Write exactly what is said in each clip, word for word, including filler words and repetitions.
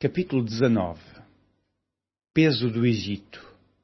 Capítulo dezanove. Peso do Egito.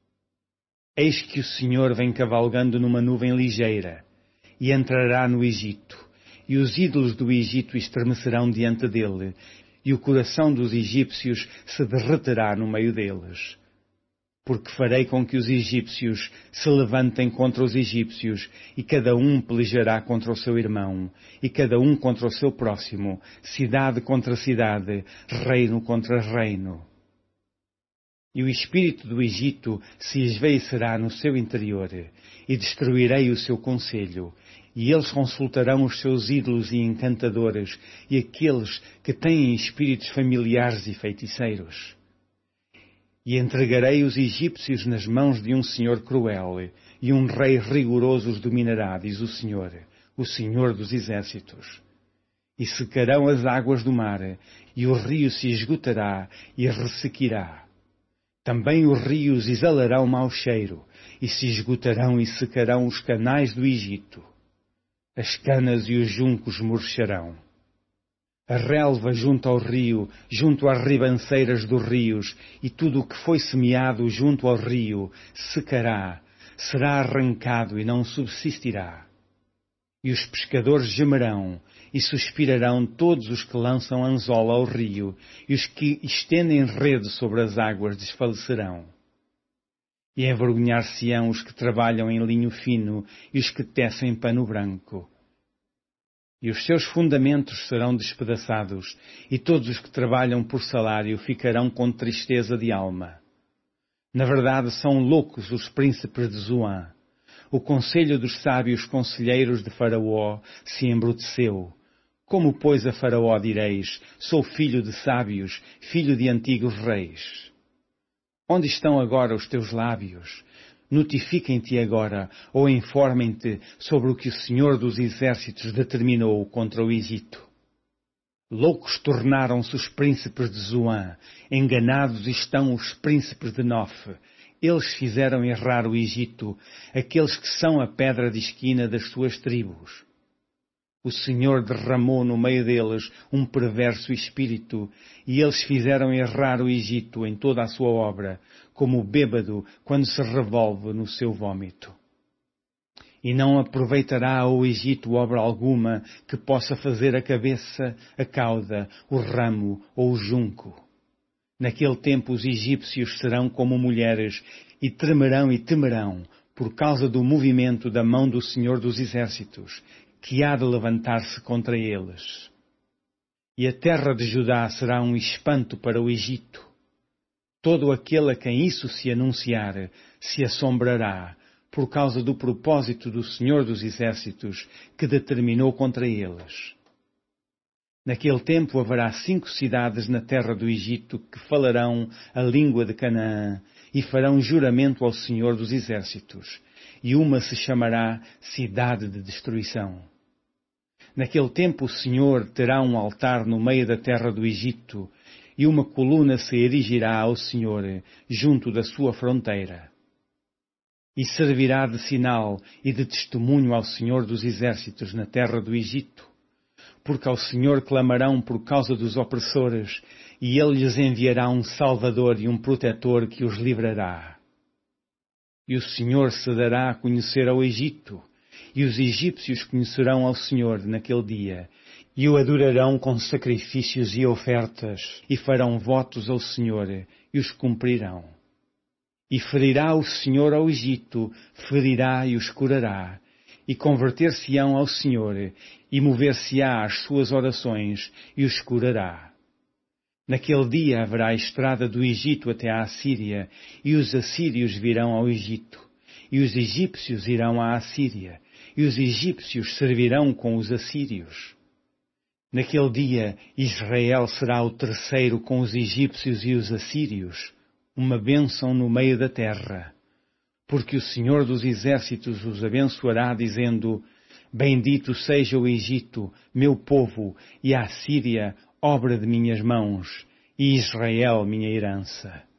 Eis que o Senhor vem cavalgando numa nuvem ligeira, e entrará no Egito, e os ídolos do Egito estremecerão diante dele, e o coração dos egípcios se derreterá no meio deles. Porque farei com que os egípcios se levantem contra os egípcios, e cada um pelejará contra o seu irmão, e cada um contra o seu próximo, cidade contra cidade, reino contra reino. E o espírito do Egito se esvaecerá no seu interior, e destruirei o seu conselho, e eles consultarão os seus ídolos e encantadores, e aqueles que têm espíritos familiares e feiticeiros. E entregarei os egípcios nas mãos de um senhor cruel, e um rei rigoroso os dominará, diz o Senhor, o Senhor dos exércitos. E secarão as águas do mar, e o rio se esgotará e ressequirá. Também os rios exalarão mau cheiro, e se esgotarão e secarão os canais do Egito. As canas e os juncos murcharão. A relva junto ao rio, junto às ribanceiras dos rios, e tudo o que foi semeado junto ao rio, secará, será arrancado e não subsistirá. E os pescadores gemerão, e suspirarão todos os que lançam anzol ao rio, e os que estendem rede sobre as águas desfalecerão. E envergonhar-se-ão os que trabalham em linho fino, e os que tecem pano branco. E os seus fundamentos serão despedaçados, e todos os que trabalham por salário ficarão com tristeza de alma. Na verdade, são loucos os príncipes de Zoan. O conselho dos sábios conselheiros de Faraó se embruteceu. Como, pois, a Faraó direis, sou filho de sábios, filho de antigos reis? Onde estão agora os teus lábios? Notifiquem-te agora, ou informem-te sobre o que o Senhor dos Exércitos determinou contra o Egito. Loucos tornaram-se os príncipes de Zoan, enganados estão os príncipes de Nof. Eles fizeram errar o Egito, aqueles que são a pedra de esquina das suas tribos. O Senhor derramou no meio deles um perverso espírito, e eles fizeram errar o Egito em toda a sua obra, como o bêbado quando se revolve no seu vômito. E não aproveitará ao Egito obra alguma que possa fazer a cabeça, a cauda, o ramo ou o junco. Naquele tempo os egípcios serão como mulheres, e tremerão e temerão, por causa do movimento da mão do Senhor dos Exércitos, que há de levantar-se contra eles. E a terra de Judá será um espanto para o Egito. Todo aquele a quem isso se anunciar se assombrará, por causa do propósito do Senhor dos Exércitos, que determinou contra eles. Naquele tempo haverá cinco cidades na terra do Egito que falarão a língua de Canaã e farão juramento ao Senhor dos Exércitos, e uma se chamará Cidade de Destruição. Naquele tempo o Senhor terá um altar no meio da terra do Egito, e uma coluna se erigirá ao Senhor junto da sua fronteira. E servirá de sinal e de testemunho ao Senhor dos Exércitos na terra do Egito, porque ao Senhor clamarão por causa dos opressores, e Ele lhes enviará um Salvador e um protetor que os livrará. E o Senhor se dará a conhecer ao Egito, e os egípcios conhecerão ao Senhor naquele dia, e o adorarão com sacrifícios e ofertas, e farão votos ao Senhor, e os cumprirão. E ferirá o Senhor ao Egito, ferirá e os curará, e converter-se-ão ao Senhor, e mover-se-á às suas orações, e os curará. Naquele dia haverá a estrada do Egito até à Assíria, e os assírios virão ao Egito, e os egípcios irão à Assíria, e os egípcios servirão com os assírios. Naquele dia Israel será o terceiro com os egípcios e os assírios, uma bênção no meio da terra. Porque o Senhor dos Exércitos os abençoará, dizendo, Bendito seja o Egito, meu povo, e a Assíria, obra de minhas mãos, e Israel, minha herança.